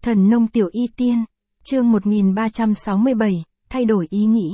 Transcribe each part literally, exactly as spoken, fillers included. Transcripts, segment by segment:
Thần nông tiểu y tiên, chương một nghìn ba trăm sáu mươi bảy, thay đổi ý nghĩ.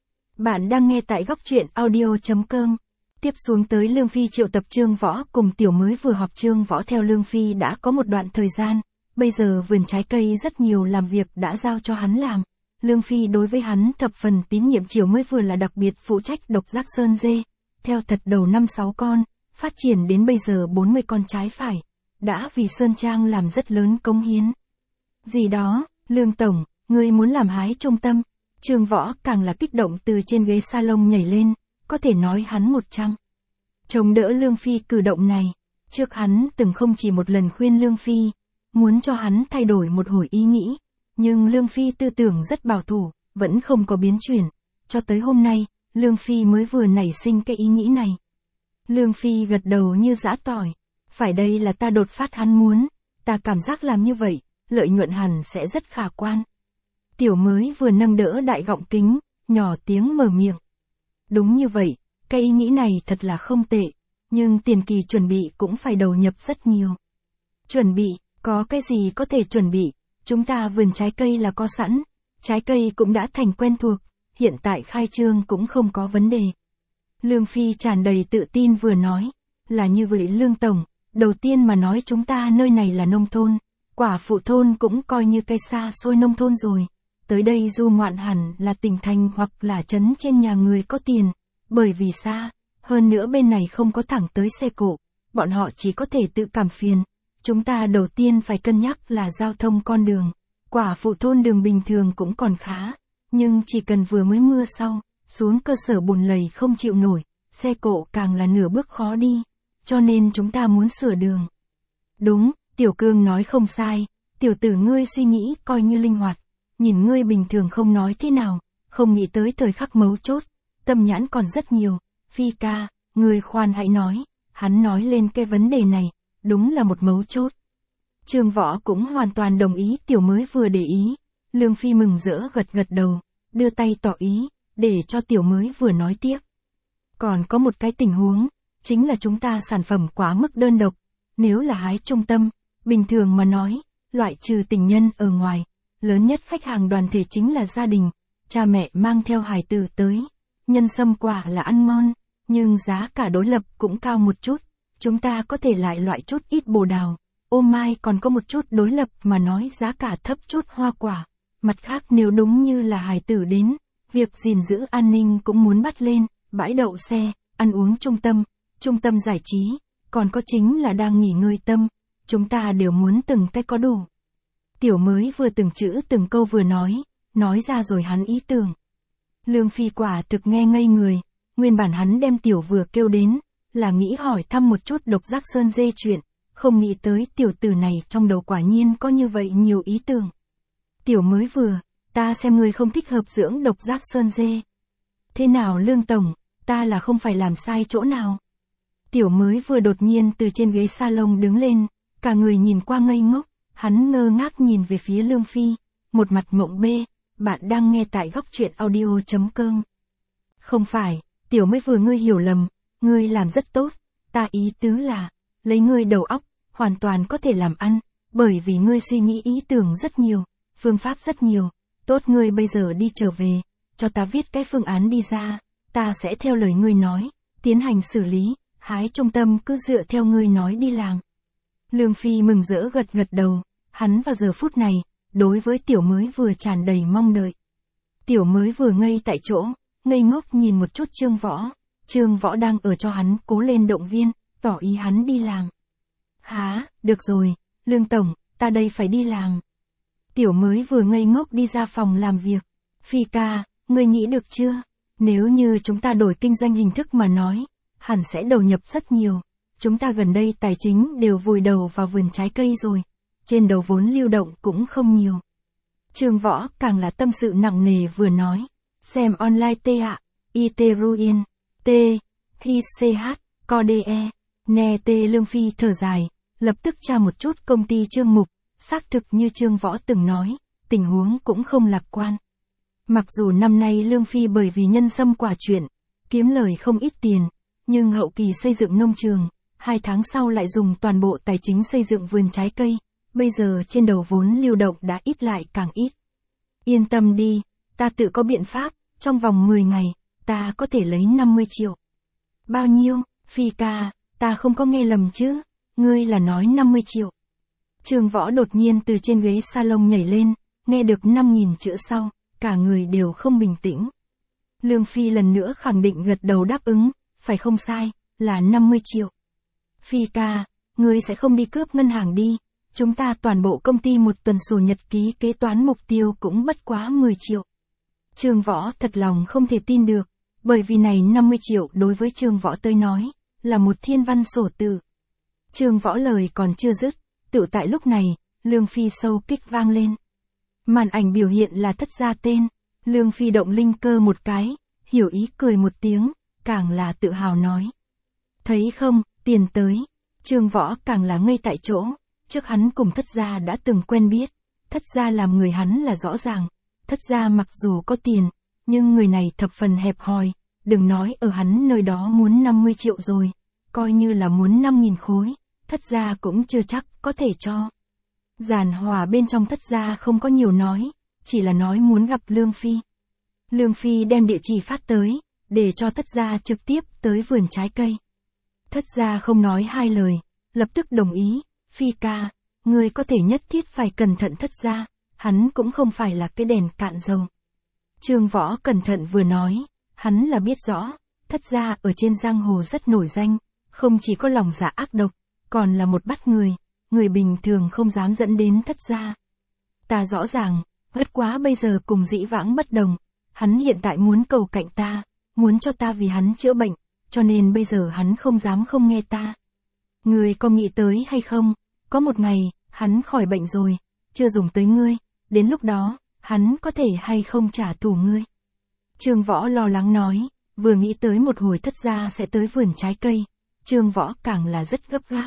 Bạn đang nghe tại góc truyện audio chấm com. Tiếp xuống tới Lương Phi triệu tập Trương Võ cùng Tiểu mới vừa họp. Trương Võ theo Lương Phi đã có một đoạn thời gian, bây giờ vườn trái cây rất nhiều làm việc đã giao cho hắn làm. Lương Phi đối với hắn thập phần tín nhiệm. Chiều mới vừa là đặc biệt phụ trách độc giác sơn dê, theo thật đầu năm sáu con, phát triển đến bây giờ bốn mươi con trái phải, đã vì Sơn Trang làm rất lớn cống hiến. Gì đó, Lương Tổng, ngươi muốn làm hái trung tâm. Trương Võ càng là kích động từ trên ghế salon nhảy lên, có thể nói hắn một trăm. Chống đỡ Lương Phi cử động này, trước hắn từng không chỉ một lần khuyên Lương Phi, muốn cho hắn thay đổi một hồi ý nghĩ, nhưng Lương Phi tư tưởng rất bảo thủ, vẫn không có biến chuyển, cho tới hôm nay, Lương Phi mới vừa nảy sinh cái ý nghĩ này. Lương Phi gật đầu như giã tỏi, phải đây là ta đột phát hắn muốn, ta cảm giác làm như vậy, lợi nhuận hẳn sẽ rất khả quan. Tiểu mới vừa nâng đỡ đại gọng kính, nhỏ tiếng mở miệng. Đúng như vậy, cái ý nghĩ này thật là không tệ, nhưng tiền kỳ chuẩn bị cũng phải đầu nhập rất nhiều. Chuẩn bị, có cái gì có thể chuẩn bị, chúng ta vườn trái cây là có sẵn, trái cây cũng đã thành quen thuộc, hiện tại khai trương cũng không có vấn đề. Lương Phi tràn đầy tự tin vừa nói, là như vậy Lương Tổng, đầu tiên mà nói chúng ta nơi này là nông thôn, quả phụ thôn cũng coi như cây xa xôi nông thôn rồi. Tới đây du ngoạn hẳn là tỉnh thành hoặc là trấn trên nhà người có tiền, bởi vì xa, hơn nữa bên này không có thẳng tới xe cộ, bọn họ chỉ có thể tự cảm phiền. Chúng ta đầu tiên phải cân nhắc là giao thông con đường, quả phụ thôn đường bình thường cũng còn khá, nhưng chỉ cần vừa mới mưa sau, xuống cơ sở bùn lầy không chịu nổi, xe cộ càng là nửa bước khó đi, cho nên chúng ta muốn sửa đường. Đúng, Tiểu Cương nói không sai, tiểu tử ngươi suy nghĩ coi như linh hoạt. Nhìn ngươi bình thường không nói thế nào, không nghĩ tới thời khắc mấu chốt, tâm nhãn còn rất nhiều. Phi ca, ngươi khoan hãy nói, hắn nói lên cái vấn đề này, đúng là một mấu chốt. Trương Võ cũng hoàn toàn đồng ý. Tiểu mới vừa để ý, Lương Phi mừng rỡ gật gật đầu, đưa tay tỏ ý, để cho Tiểu mới vừa nói tiếp. Còn có một cái tình huống, chính là chúng ta sản phẩm quá mức đơn độc, nếu là hái trung tâm, bình thường mà nói, loại trừ tình nhân ở ngoài, lớn nhất khách hàng đoàn thể chính là gia đình, cha mẹ mang theo hài tử tới. Nhân sâm quả là ăn ngon, nhưng giá cả đối lập cũng cao một chút, chúng ta có thể lại loại chút ít bồ đào, ô mai còn có một chút đối lập mà nói giá cả thấp chút hoa quả. Mặt khác nếu đúng như là hài tử đến, việc gìn giữ an ninh cũng muốn bắt lên, bãi đậu xe, ăn uống trung tâm, trung tâm giải trí, còn có chính là đang nghỉ ngơi tâm, chúng ta đều muốn từng cái có đủ. Tiểu mới vừa từng chữ từng câu vừa nói, nói ra rồi hắn ý tưởng. Lương Phi quả thực nghe ngây người, nguyên bản hắn đem Tiểu vừa kêu đến, là nghĩ hỏi thăm một chút độc giác sơn dê chuyện, không nghĩ tới tiểu tử này trong đầu quả nhiên có như vậy nhiều ý tưởng. Tiểu mới vừa, ta xem ngươi không thích hợp dưỡng độc giác sơn dê. Thế nào Lương Tổng, ta là không phải làm sai chỗ nào? Tiểu mới vừa đột nhiên từ trên ghế salon đứng lên, cả người nhìn qua ngây ngốc. Hắn ngơ ngác nhìn về phía Lương Phi, một mặt mộng bê. Bạn đang nghe tại góc truyện audio chấm com. Không phải, Tiểu mới vừa ngươi hiểu lầm, ngươi làm rất tốt, ta ý tứ là, lấy ngươi đầu óc, hoàn toàn có thể làm ăn, bởi vì ngươi suy nghĩ ý tưởng rất nhiều, phương pháp rất nhiều, tốt ngươi bây giờ đi trở về, cho ta viết cái phương án đi ra, ta sẽ theo lời ngươi nói, tiến hành xử lý, hái trung tâm cứ dựa theo ngươi nói đi làm. Lương Phi mừng rỡ gật gật đầu, hắn vào giờ phút này, đối với Tiểu mới vừa tràn đầy mong đợi. Tiểu mới vừa ngây tại chỗ, ngây ngốc nhìn một chút Trương Võ, Trương Võ đang ở cho hắn cố lên động viên, tỏ ý hắn đi làm. Hả, được rồi, Lương Tổng, ta đây phải đi làm. Tiểu mới vừa ngây ngốc đi ra phòng làm việc. Phi ca, ngươi nghĩ được chưa? Nếu như chúng ta đổi kinh doanh hình thức mà nói, hẳn sẽ đầu nhập rất nhiều. Chúng ta gần đây tài chính đều vùi đầu vào vườn trái cây rồi, trên đầu vốn lưu động cũng không nhiều. Trương Võ càng là tâm sự nặng nề vừa nói, xem online t ạ, it ruin, t, hi ch, co de, nè t. Lương Phi thở dài, lập tức tra một chút công ty Trương Mục, xác thực như Trương Võ từng nói, tình huống cũng không lạc quan. Mặc dù năm nay Lương Phi bởi vì nhân sâm quả chuyện, kiếm lời không ít tiền, nhưng hậu kỳ xây dựng nông trường, hai tháng sau lại dùng toàn bộ tài chính xây dựng vườn trái cây, bây giờ trên đầu vốn lưu động đã ít lại càng ít. Yên tâm đi, ta tự có biện pháp, trong vòng mười ngày, ta có thể lấy năm mươi triệu. Bao nhiêu, Phi ca, ta không có nghe lầm chứ, ngươi là nói năm mươi triệu. Trương Võ đột nhiên từ trên ghế salon nhảy lên, nghe được năm nghìn chữ sau, cả người đều không bình tĩnh. Lương Phi lần nữa khẳng định gật đầu đáp ứng, phải không sai, là năm mươi triệu. Phi ca, ngươi sẽ không đi cướp ngân hàng đi, chúng ta toàn bộ công ty một tuần sổ nhật ký kế toán mục tiêu cũng bất quá mười triệu. Trương Võ thật lòng không thể tin được, bởi vì này năm mươi triệu đối với Trương Võ tới nói, là một thiên văn sổ tự. Trương Võ lời còn chưa dứt, tự tại lúc này, Lương Phi sâu kích vang lên. Màn ảnh biểu hiện là Thất Gia tên, Lương Phi động linh cơ một cái, hiểu ý cười một tiếng, càng là tự hào nói. Thấy không, tiền tới. Trương Võ càng là ngây tại chỗ, trước hắn cùng Thất Gia đã từng quen biết, Thất Gia làm người hắn là rõ ràng, Thất Gia mặc dù có tiền, nhưng người này thập phần hẹp hòi, đừng nói ở hắn nơi đó muốn năm mươi triệu rồi, coi như là muốn năm nghìn khối, Thất Gia cũng chưa chắc có thể cho. Giàn hòa bên trong Thất Gia không có nhiều nói, chỉ là nói muốn gặp Lương Phi. Lương Phi đem địa chỉ phát tới, để cho Thất Gia trực tiếp tới vườn trái cây. Thất Gia không nói hai lời, lập tức đồng ý, Phi ca, người có thể nhất thiết phải cẩn thận Thất Gia, hắn cũng không phải là cái đèn cạn dầu. Trương Võ cẩn thận vừa nói, hắn là biết rõ, Thất Gia ở trên giang hồ rất nổi danh, không chỉ có lòng dạ ác độc, còn là một bắt người, người bình thường không dám dẫn đến Thất Gia. Ta rõ ràng, bất quá bây giờ cùng dĩ vãng bất đồng, hắn hiện tại muốn cầu cạnh ta, muốn cho ta vì hắn chữa bệnh, cho nên bây giờ hắn không dám không nghe ta. Ngươi có nghĩ tới hay không, có một ngày, hắn khỏi bệnh rồi, chưa dùng tới ngươi, đến lúc đó, hắn có thể hay không trả thù ngươi. Trương Võ lo lắng nói, vừa nghĩ tới một hồi Thất Gia sẽ tới vườn trái cây, Trương Võ càng là rất gấp gáp.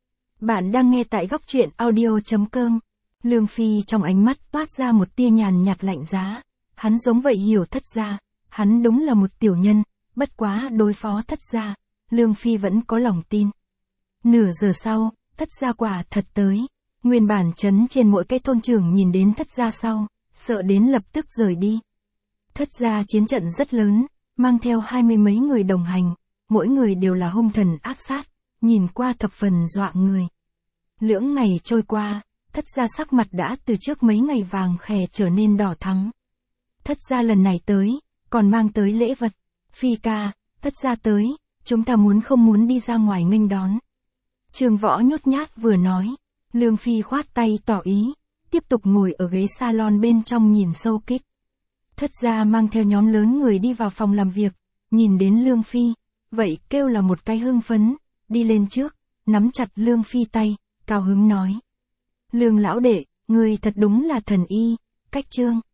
Bạn đang nghe tại góc truyện audio chấm com. Lương Phi trong ánh mắt toát ra một tia nhàn nhạt lạnh giá, hắn giống vậy hiểu Thất Gia, hắn đúng là một tiểu nhân, bất quá đối phó Thất Gia, Lương Phi vẫn có lòng tin. Nửa giờ sau, Thất Gia quả thật tới, nguyên bản trấn trên mỗi cái thôn trưởng nhìn đến Thất Gia sau, sợ đến lập tức rời đi. Thất Gia chiến trận rất lớn, mang theo hai mươi mấy người đồng hành, mỗi người đều là hung thần ác sát, nhìn qua thập phần dọa người. Lưỡng ngày trôi qua, Thất Gia sắc mặt đã từ trước mấy ngày vàng khè trở nên đỏ thắm. Thất Gia lần này tới, còn mang tới lễ vật. Phi ca, Thất Gia tới, chúng ta muốn không muốn đi ra ngoài nghênh đón. Trương Võ nhút nhát vừa nói, Lương Phi khoát tay tỏ ý, tiếp tục ngồi ở ghế salon bên trong nhìn sâu kích. Thất Gia mang theo nhóm lớn người đi vào phòng làm việc, nhìn đến Lương Phi, vậy kêu là một cái hưng phấn, đi lên trước, nắm chặt Lương Phi tay, cao hứng nói. Lương lão đệ, người thật đúng là thần y, cách trương.